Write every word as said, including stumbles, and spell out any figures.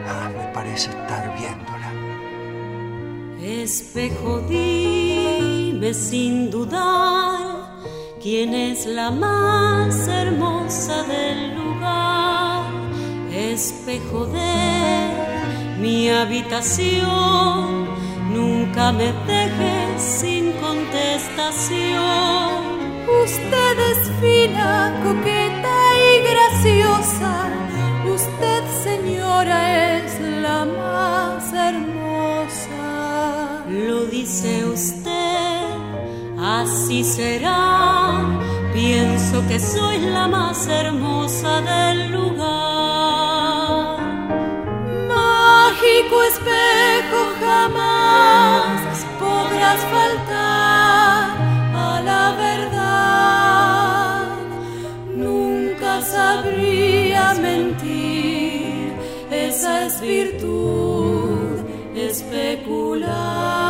Ah, me parece estar viéndola. Espejo, dime sin dudar quién es la más hermosa del lugar. Espejo de mi habitación, nunca me dejes sin contestación. Usted es fina, coqueta y graciosa. Usted, señora, es la más hermosa. Lo dice usted, así será. Pienso que soy la más hermosa del lugar. Mágico espejo, jamás podrás faltar a la verdad. Nunca sabría mentir, esa es virtud especular.